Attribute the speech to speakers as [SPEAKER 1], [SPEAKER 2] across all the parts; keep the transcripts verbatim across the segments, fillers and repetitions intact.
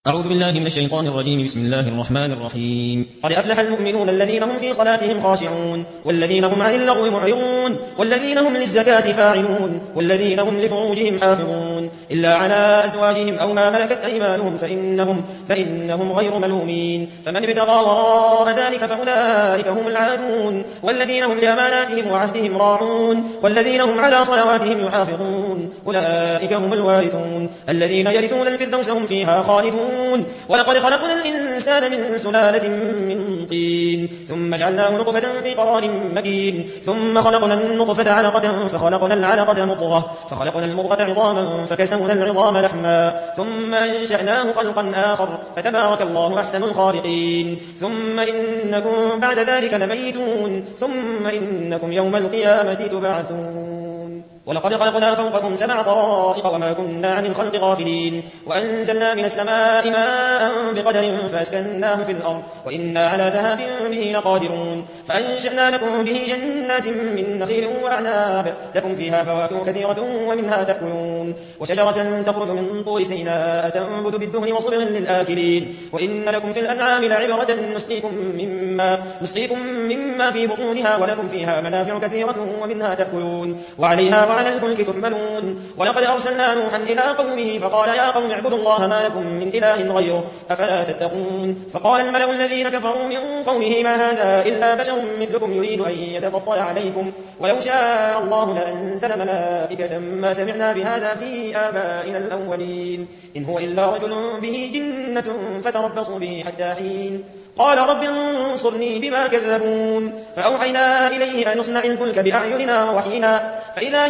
[SPEAKER 1] أعوذ بالله من الشيطان الرجيم. بسم الله الرحمن الرحيم. قد أفلح المؤمنون الذين هم في صلاتهم خاشعون والذين هم عن اللغو معرضون والذين هم للزكاة فاعلون والذين هم لفروجهم حافظون إلا على أزواجهم أو ما ملكت أيمانهم فإنهم, فإنهم غير ملومين. فمن ابتغى وراء ذلك فأولئك هم العادون والذين هم لأماناتهم وعهدهم راعون والذين هم على صلواتهم يحافظون أولئك هم الوارثون الذين يرثون الفردوس هم فيها خالدون. ولقد خلقنا الإنسان من سلالة من طين ثم جعلناه نطفة في قرار مكين ثم خلقنا النطفة علقة فخلقنا العلقة مضغة فخلقنا المضغة عظاما فكسونا العظام لحما ثم أنشأناه خلقا آخر فتبارك الله أحسن الخالقين. ثم إنكم بعد ذلك لميتون ثم إنكم يوم القيامة تبعثون. ولقد خلقنا فوقكم سبع طرائق وما كنا عن الخلق غافلين وأنزلنا من السماء ماء بقدر فأسكناه في الأرض وإنا على ذهاب به لقادرون. فأنشأنا لكم به جنات من نخيل وأعناب لكم فيها فواكه كثيرة ومنها تأكلون وشجرة تخرج من طور سيناء تنبت بالدهن وصبغ للآكلين. وإن لكم في الأنعام لعبرة نسقيكم مما, نسقيكم مما في بطونها ولكم فيها منافع كثيرة ومنها تأكلون وعليها وعلى الفلك تحملون. ولقد أرسلنا نوحا إلى قومه فقال يا قوم اعبدوا الله ما لكم من إله غيره أفلا تتقون. فقال الملأ الذين كفروا من قومه ما هذا إلا بشر مثلكم يريد أن يتفضل عليكم ولو شاء الله لأنزل ملائكة ما سمعنا بهذا في آبائنا الأولين إن هو إلا رجل به جنة فتربصوا به حتى حين. قال رب انصرني بما كذبون. فأوحينا إليه أن نصنع الفلك بأعيننا ووحينا فإذا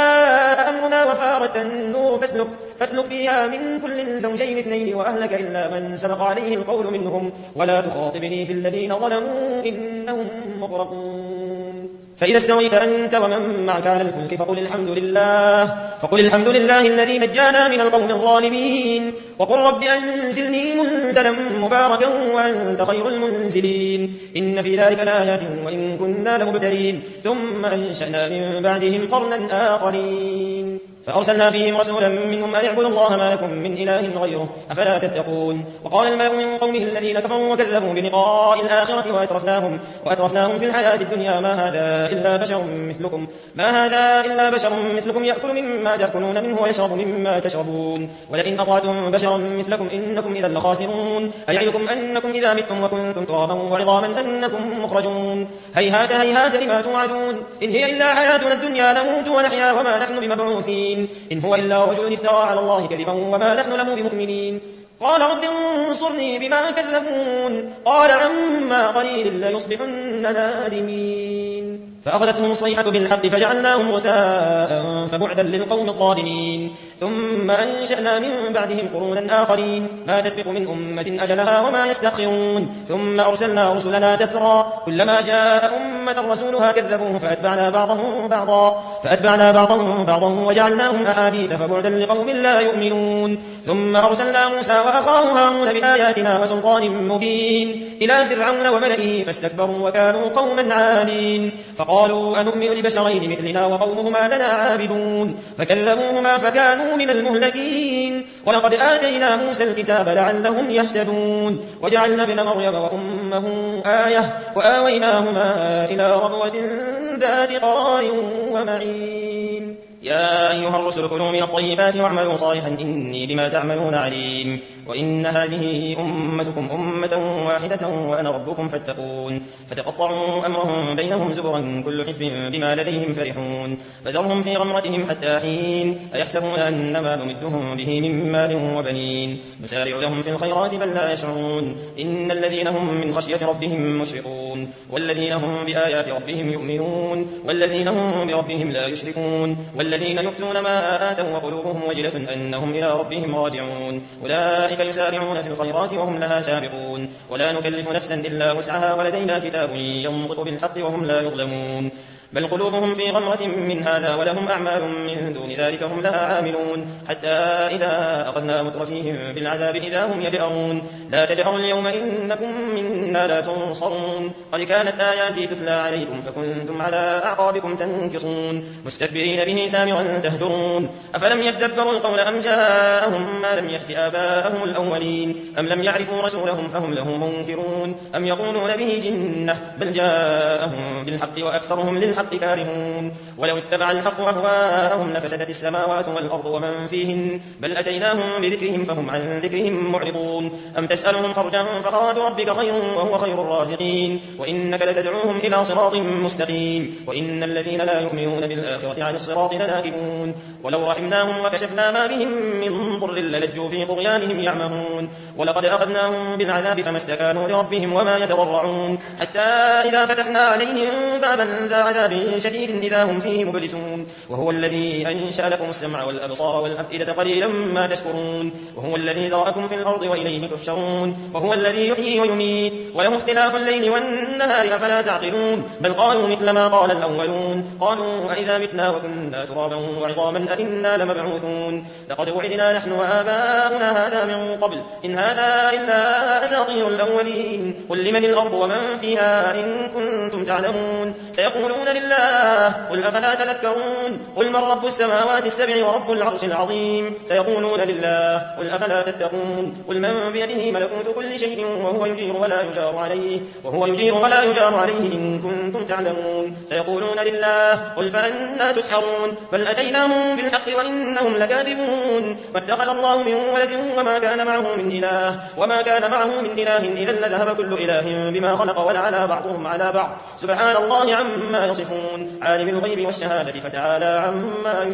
[SPEAKER 1] جاء أمرنا وفارت النور فاسلك, فاسلك فيها من كل زوجين اثنين وأهلك إلا من سبق عليه القول منهم ولا تخاطبني في الذين ظلموا إنهم مغرقون. فإذا استويت أنت ومن معك على الفلك فقل الحمد لله فقل الحمد لله الذي نجانا من القوم الظالمين وقل رب أنزلني منزلا مباركا وأنت خير المنزلين إن في ذلك لآيات وإن كنا لمبتلين. ثم أنشأنا من بعدهم قرنا آخرين فأرسلنا فيهم رسولا منهم أن اعبدوا الله ما لكم من إله غيره أفلا تتقون. وقال الملأ من قومه الذين كفروا وكذبوا بلقاء الآخرة وأترفناهم, وأترفناهم في الحياة الدنيا ما هذا إلا بشر مثلكم ما هذا إلا بشر مثلكم يأكل مما تأكلون منه ويشرب مما تشربون ولئن أطعتم بشرا مثلكم إنكم إذا لخاسرون. أيعدكم أنكم إذا متم وكنتم ترابا وعظاما أنكم مخرجون. هيهات هيهات لما توعدون إن هي إلا حياتنا الدنيا نموت ونحيا وما نحن بمبعوثين إن هو إلا رجل افترى على الله كذبا وما نحن له بمؤمنين. قال رب انصرني بما كذبون. قال عما قليل ليصبحن نادمين. فأخذتهم الصيحة بالحق فجعلناهم غثاء فبعدا للقوم الظالمين. ثم أنشأنا من بعدهم قرونا آخرين ما تسبق من أمة أجلها وما يستأخرون. ثم أرسلنا رسلنا تترى كلما جاء أمة رسولها كذبوه فأتبعنا بعضهم بعضا فأتبعنا بعضهم بعضا وجعلناهم أحاديث فبعدا لقوم لا يؤمنون. ثم أرسلنا موسى وأخاه هارون بآياتنا وسلطان مبين إلى فرعون وملئه فاستكبروا وكانوا قوما عالين. قالوا أنؤمن لبشرين مثلنا وقومهما لنا عابدون فكذبوهما فكانوا من المهلكين. ولقد آتينا موسى الكتاب لعلهم يهتدون وجعلنا ابن مريم وأمه آية وآويناهما إلى ربوة ذات قرار ومعين. يا أيها الرسل كلوا من الطيبات واعملوا صالحا إني بما تعملون عليم. وإن هذه أمتكم أمة واحدة وأنا ربكم فاتقون. فتقطعوا أمرهم بينهم زبرا كل حزب بما لديهم فرحون. فذرهم في غمرتهم حتى حين. أيحسبون أنما نمدهم به من مال وبنين نسارع لهم في الخيرات بل لا يشعرون. إن الذين هم من خشية ربهم مشفقون والذين هم بآيات ربهم يؤمنون والذين هم بربهم لا يشركون والذين يؤتون ما آتوا وقلوبهم وجلة أنهم إلى ربهم راجعون أولئك يسارعون في الخيرات وهم لها سابقون. ولا نكلف نفسا إلا وسعها ولدينا كتاب ينطق بالحق وهم لا يظلمون. بل قلوبهم في غمرة من هذا ولهم أعمال من دون ذلك هم لها عاملون حتى إذا أخذنا مترفيهم بالعذاب إذا هم يجأرون لا تجأروا اليوم إنكم منا لا تنصرون قد كانت آياتي تتلى عليكم فكنتم على أعقابكم تنكصون مستكبرين به سامرا تهجرون أفلم يدبروا القول أم جاءهم ما لم يأت آباءهم الأولين أم لم يعرفوا رسولهم فهم له منكرون أم يقولون به جنة بل جاءهم بالحق وأكثرهم للحق كارهون ولو اتبع الحق أهواءهم لفسدت السماوات والأرض ومن فيهن بل أتيناهم بذكرهم فهم عن ذكرهم معرضون أم تسألهم خرجا فخراج ربك خير وهو خير الرازقين وإنك لتدعوهم إلى صراط مستقيم وإن الذين لا يؤمنون بالآخرة عن الصراط لناكبون ولو رحمناهم وكشفنا ما بهم من ضر للجوا في طغيانهم يعمهون ولقد أخذناهم بالعذاب فما استكانوا لربهم وما يتضرعون حتى إذا فتحنا عليهم بابا ذا عذاب شديد إذا هم فيه مبلسون وهو الذي أنشأ لكم السمع والأبصار والأفئدة قليلا ما تشكرون وهو الذي ذرأكم في الأرض وإليه تحشرون وهو الذي يحيي ويميت وله اختلاف الليل والنهار أفلا تعقلون بل قالوا مثل ما قال الأولون قالوا أئذا متنا وكنا ترابا وعظاما أئنا لمبعوثون لقد وعدنا نحن وآباؤنا هذا من قبل إن هذا إلا أساطير الأولين قل لمن الأرض ومن فيها إن كنتم تعلمون سيقولون لله قل أفلا تذكرون قل من رب السماوات السبع ورب العرش العظيم سيقولون لله قل أفلا تتقون قل من بيده ملكوت كل شيء وهو يجير ولا يجار عليه وهو يجير ولا يجار عليه إن كنتم تعلمون سيقولون لله قل فأنا تسحرون بل أتيناهم بالحق وإنهم لكاذبون واتخذ الله من ولد وما كان معه من إله وما كان معه من إله إذا لذهب كل إله بما خلق ولعلى بعضهم على بعض سبحان الله عما يصفون عالم الغيب والشهادة فتعالى عما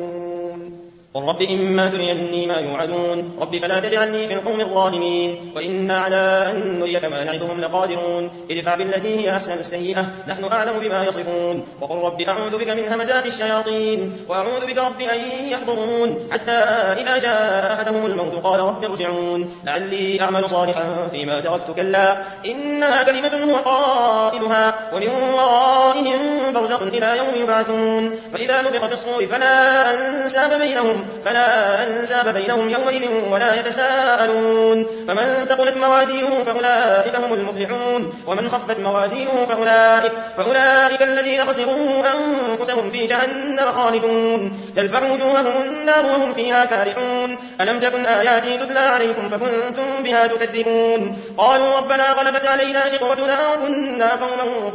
[SPEAKER 1] يشركون قل رب إما تريني ما يوعدون رب فلا تجعلني في القوم الظالمين وإنا على أن نريك ما نعدهم لقادرون ادفع بالتي هي أحسن السيئة نحن أعلم بما يصفون وقل رب أعوذ بك من همزات الشياطين وأعوذ بك رب أن يحضرون حتى إذا جاء أحدهم الموت قال رب ارجعون لعلي أعمل صالحا فيما تركت كلا إنها كلمة هو قائلها ومن ورائهم برزخ إلى يوم يبعثون فإذا نفخ في الصور فلا أنساب بينهم فلا أنساب بينهم يومئذ ولا يتساءلون فمن ثقلت موازينه فأولئك هم المفلحون ومن خفت موازينه فأولئك, فأولئك الذين خسروا أنفسهم في جهنم خالدون تلفح وجوههم النار وهم فيها كارحون ألم تكن آياتي تتلى عليكم فكنتم بها تكذبون قالوا ربنا غلبت علينا شقوتنا وكنا قوما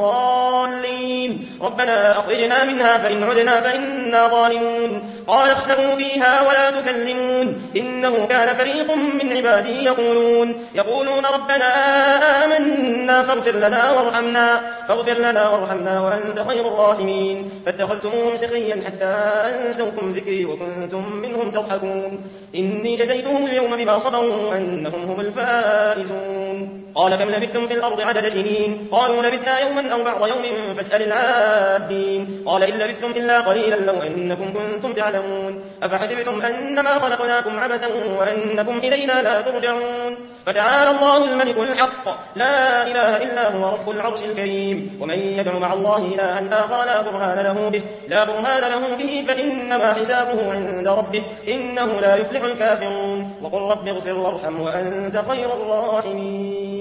[SPEAKER 1] ضالين ربنا أخرجنا منها فإن عدنا فإنا ظالمون قال اخسئوا فيها ولا تكلمون إنه كان فريق من عبادي يقولون يقولون ربنا آمنا فاغفر لنا وارحمنا فاغفر لنا وارحمنا وأنت خير الراحمين فاتخذتموهم سخريا حتى أنسوكم ذكري وكنتم منهم تضحكون إني جزيتهم اليوم بما صبروا أنهم هم الفائزون قال كم لبثتم في الأرض عدد سنين قالوا لبثنا يوما أو بعض يوم فاسأل العادين قال إن لبثتم إلا قليلا لو أنكم كنتم تعلمون أفحسبتم أنما خلقناكم عبثا وأنكم إلينا لا ترجعون فتعالى الله الملك الحق لا إله إلا هو رب العرش الكريم ومن يدع مع الله إلها آخر لا برهان له به لا برهان له به فإنما حسابه عند ربه إنه لا يفلح الكافرون وقل رب اغفر وارحم وأنت خير الراحمين